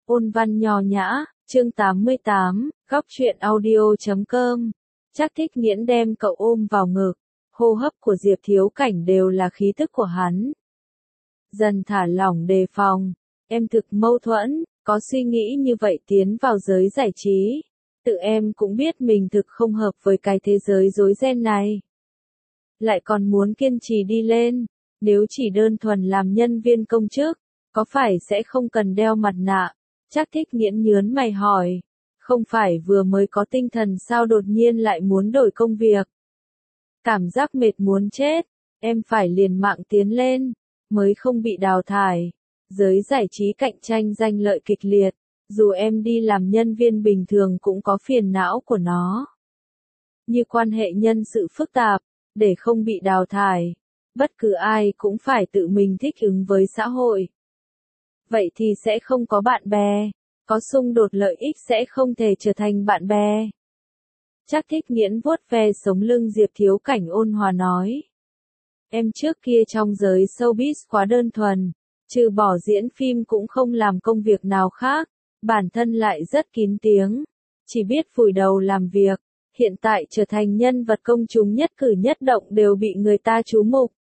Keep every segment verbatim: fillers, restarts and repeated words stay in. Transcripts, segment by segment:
Ôn văn nho nhã, chương tám mươi tám, góc truyện audio chấm com. Trác Thích Nghiễn đem cậu ôm vào ngực, hô hấp của Diệp Thiếu Cảnh đều là khí tức của hắn. Dần thả lỏng đề phòng, em thực mâu thuẫn, có suy nghĩ như vậy tiến vào giới giải trí. Tự em cũng biết mình thực không hợp với cái thế giới rối ren này. Lại còn muốn kiên trì đi lên, nếu chỉ đơn thuần làm nhân viên công chức, có phải sẽ không cần đeo mặt nạ? Trác Thích Nghiễn nhớn mày hỏi, không phải vừa mới có tinh thần sao đột nhiên lại muốn đổi công việc? Cảm giác mệt muốn chết, em phải liều mạng tiến lên, mới không bị đào thải. Giới giải trí cạnh tranh danh lợi kịch liệt, dù em đi làm nhân viên bình thường cũng có phiền não của nó. Như quan hệ nhân sự phức tạp, để không bị đào thải, bất cứ ai cũng phải tự mình thích ứng với xã hội. Vậy thì sẽ không có bạn bè, có xung đột lợi ích sẽ không thể trở thành bạn bè. Trác Thích Nghiễn vuốt ve sống lưng Diệp Thiếu Cảnh ôn hòa nói. Em trước kia trong giới showbiz quá đơn thuần, trừ bỏ diễn phim cũng không làm công việc nào khác, bản thân lại rất kín tiếng, chỉ biết vùi đầu làm việc, hiện tại trở thành nhân vật công chúng nhất cử nhất động đều bị người ta chú mục.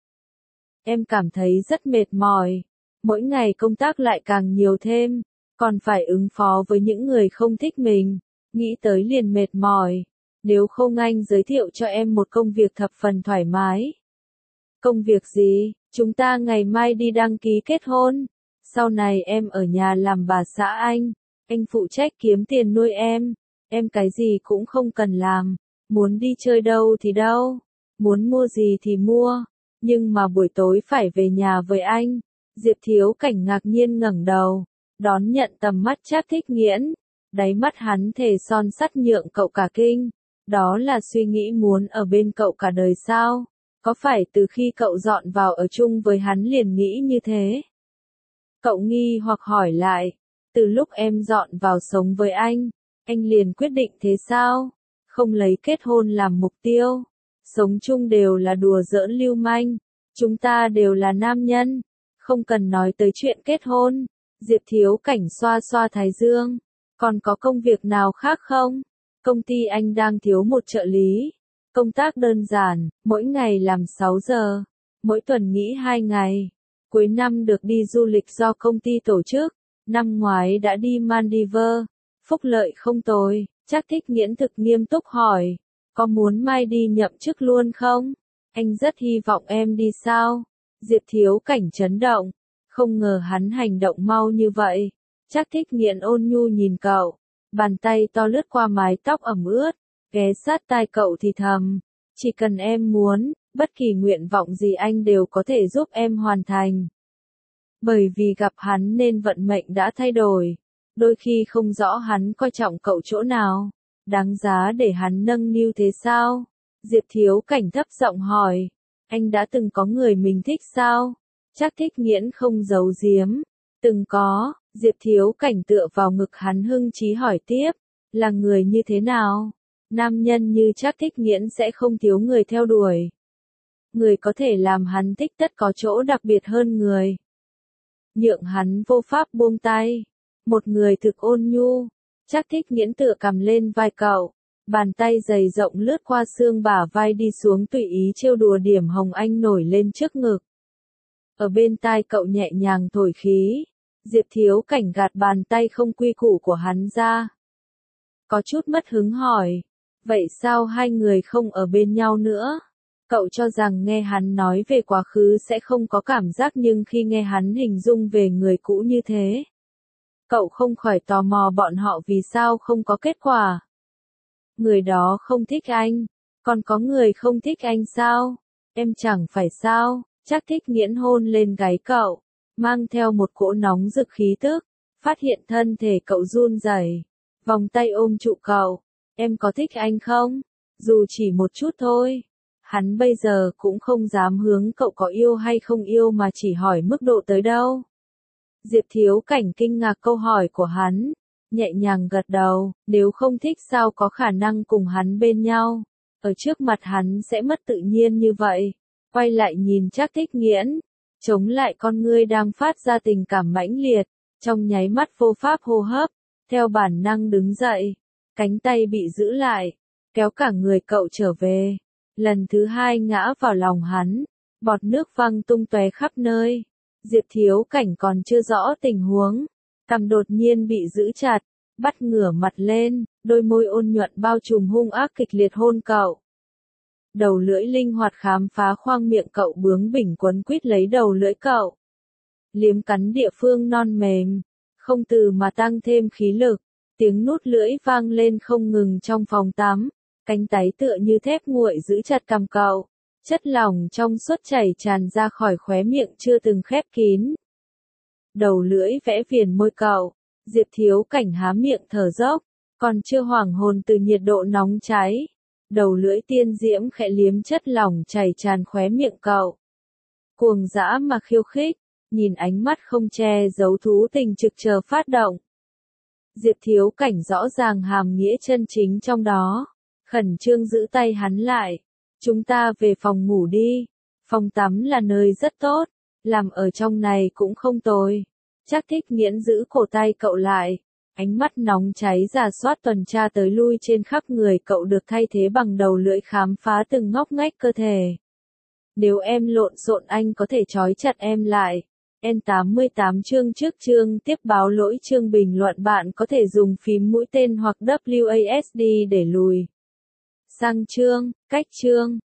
Em cảm thấy rất mệt mỏi, mỗi ngày công tác lại càng nhiều thêm, còn phải ứng phó với những người không thích mình, nghĩ tới liền mệt mỏi, nếu không anh giới thiệu cho em một công việc thập phần thoải mái. Công việc gì? Chúng ta ngày mai đi đăng ký kết hôn, sau này em ở nhà làm bà xã anh, anh phụ trách kiếm tiền nuôi em, em cái gì cũng không cần làm, muốn đi chơi đâu thì đâu, muốn mua gì thì mua, nhưng mà buổi tối phải về nhà với anh. Diệp Thiếu Cảnh ngạc nhiên ngẩng đầu, đón nhận tầm mắt Trác Thích Nghiễn, đáy mắt hắn thề son sắt nhượng cậu cả kinh, đó là suy nghĩ muốn ở bên cậu cả đời sao? Có phải từ khi cậu dọn vào ở chung với hắn liền nghĩ như thế? Cậu nghi hoặc hỏi lại, từ lúc em dọn vào sống với anh, anh liền quyết định thế sao? Không lấy kết hôn làm mục tiêu, sống chung đều là đùa giỡn lưu manh, chúng ta đều là nam nhân, không cần nói tới chuyện kết hôn. Diệp Thiếu Cảnh xoa xoa thái dương, còn có công việc nào khác không? Công ty anh đang thiếu một trợ lý. Công tác đơn giản, mỗi ngày làm sáu giờ, mỗi tuần nghỉ hai ngày. Cuối năm được đi du lịch do công ty tổ chức, năm ngoái đã đi Maldives, phúc lợi không tồi. Trác Thích Nghiễn thực nghiêm túc hỏi, có muốn mai đi nhậm chức luôn không? Anh rất hy vọng em đi sao? Diệp Thiếu Cảnh chấn động, không ngờ hắn hành động mau như vậy. Trác Thích Nghiễn ôn nhu nhìn cậu, bàn tay to lướt qua mái tóc ẩm ướt, ghé sát tai cậu thì thầm, chỉ cần em muốn, bất kỳ nguyện vọng gì anh đều có thể giúp em hoàn thành. Bởi vì gặp hắn nên vận mệnh đã thay đổi, đôi khi không rõ hắn coi trọng cậu chỗ nào, đáng giá để hắn nâng niu thế sao? Diệp Thiếu Cảnh thấp giọng hỏi, anh đã từng có người mình thích sao? Trác Thích Nghiễn không giấu giếm, từng có. Diệp Thiếu Cảnh tựa vào ngực hắn hưng chí hỏi tiếp, là người như thế nào? Nam nhân như Trác Thích Nghiễn sẽ không thiếu người theo đuổi. Người có thể làm hắn thích tất có chỗ đặc biệt hơn người. Nhượng hắn vô pháp buông tay. Một người thực ôn nhu. Trác Thích Nghiễn tựa cầm lên vai cậu. Bàn tay dày rộng lướt qua xương bả vai đi xuống tùy ý trêu đùa điểm hồng anh nổi lên trước ngực. Ở bên tai cậu nhẹ nhàng thổi khí. Diệp Thiếu Cảnh gạt bàn tay không quy củ của hắn ra. Có chút mất hứng hỏi, vậy sao hai người không ở bên nhau nữa? Cậu cho rằng nghe hắn nói về quá khứ sẽ không có cảm giác nhưng khi nghe hắn hình dung về người cũ như thế. Cậu không khỏi tò mò bọn họ vì sao không có kết quả. Người đó không thích anh, còn có người không thích anh sao? Em chẳng phải sao? Trác Thích Nghiễn hôn lên gáy cậu, mang theo một cỗ nóng rực khí tức, phát hiện thân thể cậu run rẩy, vòng tay ôm trụ cậu, em có thích anh không? Dù chỉ một chút thôi. Hắn bây giờ cũng không dám hướng cậu có yêu hay không yêu mà chỉ hỏi mức độ tới đâu. Diệp Thiếu Cảnh kinh ngạc câu hỏi của hắn, nhẹ nhàng gật đầu, nếu không thích sao có khả năng cùng hắn bên nhau, ở trước mặt hắn sẽ mất tự nhiên như vậy. Quay lại nhìn Trác Thích Nghiễn, chống lại con ngươi đang phát ra tình cảm mãnh liệt, trong nháy mắt vô pháp hô hấp, theo bản năng đứng dậy, cánh tay bị giữ lại, kéo cả người cậu trở về. Lần thứ hai ngã vào lòng hắn, bọt nước văng tung tóe khắp nơi. Diệp Thiếu Cảnh còn chưa rõ tình huống, cằm đột nhiên bị giữ chặt, bắt ngửa mặt lên, đôi môi ôn nhuận bao trùm hung ác kịch liệt hôn cậu. Đầu lưỡi linh hoạt khám phá khoang miệng cậu, bướng bỉnh quấn quýt lấy đầu lưỡi cậu. Liếm cắn địa phương non mềm, không từ mà tăng thêm khí lực, tiếng nút lưỡi vang lên không ngừng trong phòng tắm, cánh tay tựa như thép nguội giữ chặt cằm cậu, chất lỏng trong suốt chảy tràn ra khỏi khóe miệng chưa từng khép kín. Đầu lưỡi vẽ viền môi cậu, Diệp Thiếu Cảnh há miệng thở dốc, còn chưa hoảng hồn từ nhiệt độ nóng cháy. Đầu lưỡi tiên diễm khẽ liếm chất lỏng chảy tràn khóe miệng cậu. Cuồng dã mà khiêu khích, nhìn ánh mắt không che giấu thú tình trực chờ phát động. Diệp Thiếu Cảnh rõ ràng hàm nghĩa chân chính trong đó, khẩn trương giữ tay hắn lại. Chúng ta về phòng ngủ đi, phòng tắm là nơi rất tốt, làm ở trong này cũng không tồi. Trác Thích Nghiễn giữ cổ tay cậu lại, ánh mắt nóng cháy rà soát tuần tra tới lui trên khắp người cậu, được thay thế bằng đầu lưỡi khám phá từng ngóc ngách cơ thể. Nếu em lộn xộn anh có thể trói chặt em lại. N tám mươi tám chương trước chương tiếp báo lỗi chương bình luận, bạn có thể dùng phím mũi tên hoặc W A S D để lùi sang chương, cách chương.